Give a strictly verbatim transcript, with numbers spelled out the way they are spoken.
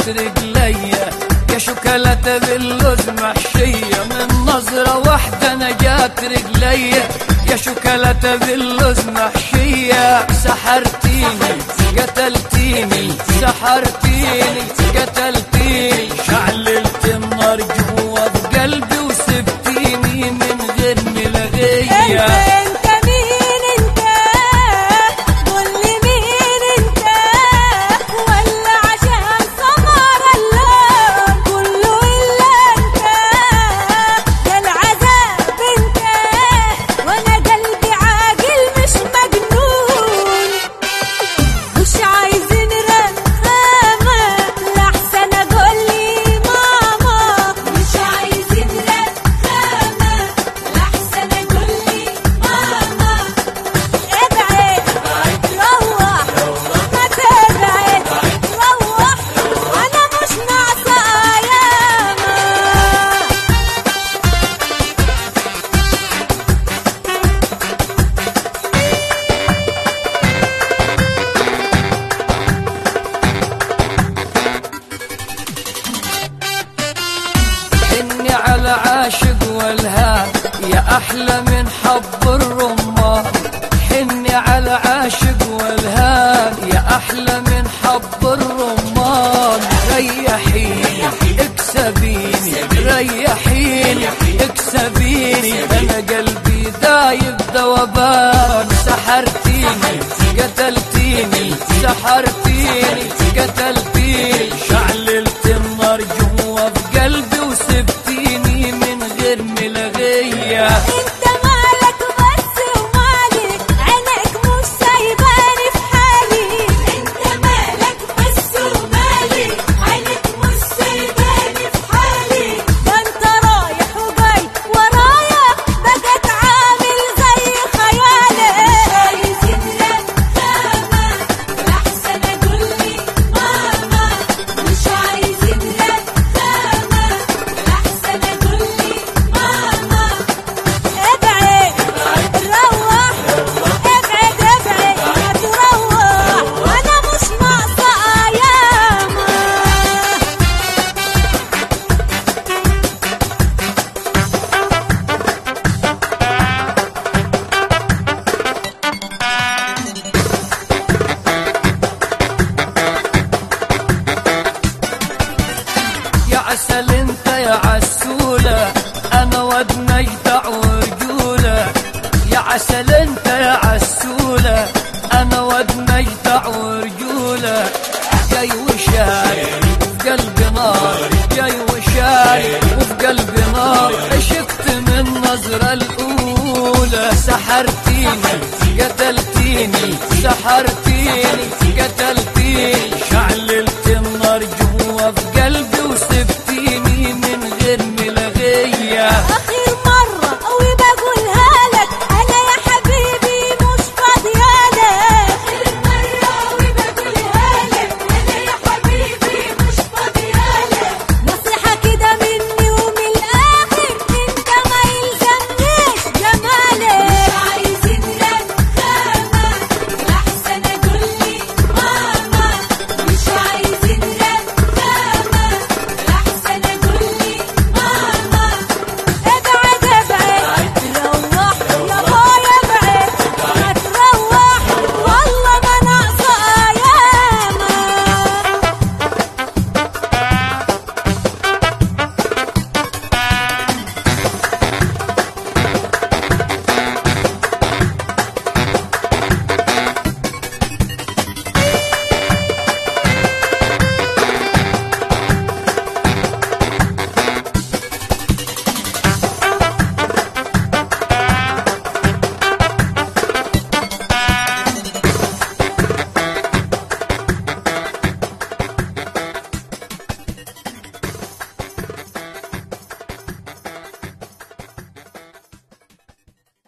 جات رجليا يا شوكولاتة باللوز محشية، من نظرة واحدة انا جات رجليا يا شوكولاتة باللوز محشية. سحرتيني قتلتيني سحرتيني قتلتيني، شعللت النار جوا بقلبي وسبتيني من غير ملغية. على عاشق والهام يا أحلى من حب الرمان، حني على عاشق والهام يا أحلى من حب الرمان. ريحيني اكسبيني ريحيني اكسبيني، أنا قلبي دايب ذوبان. سحرتيني قتلتيني سحرتيني قتلتيني، شعللت النار جوا بقلبي وسبتيني من غير ملغية. انت مالك بس ومالي عينك مش سايباني في حالي، انت مالك بس ومالي عينك مش سايباني في حالي. ده انت رايح وجاي ورايا بقيت عامل زي خيالي. عايزين لك خامة لحسن اقولي ماما، مش عايزين لك خامة لحسن اقولي ماما. ابعد روح ابعد ابعد تروح، انا مش ناقصة ايامك. يا عسل انت يا عسولة، انا ود نجدع ورجولة. يا عسل انت يا عسولة، انا ود نجدع ورجولة. جاي وشاري وفي قلبي نار، جاي وشاري وفي قلبي نار. عشقت من النظرة الاولى، سحرتيني قتلتيني سحرتيني قتلتيني، شعللت النار جوا في قلبي وسبتيني من غير ملغية.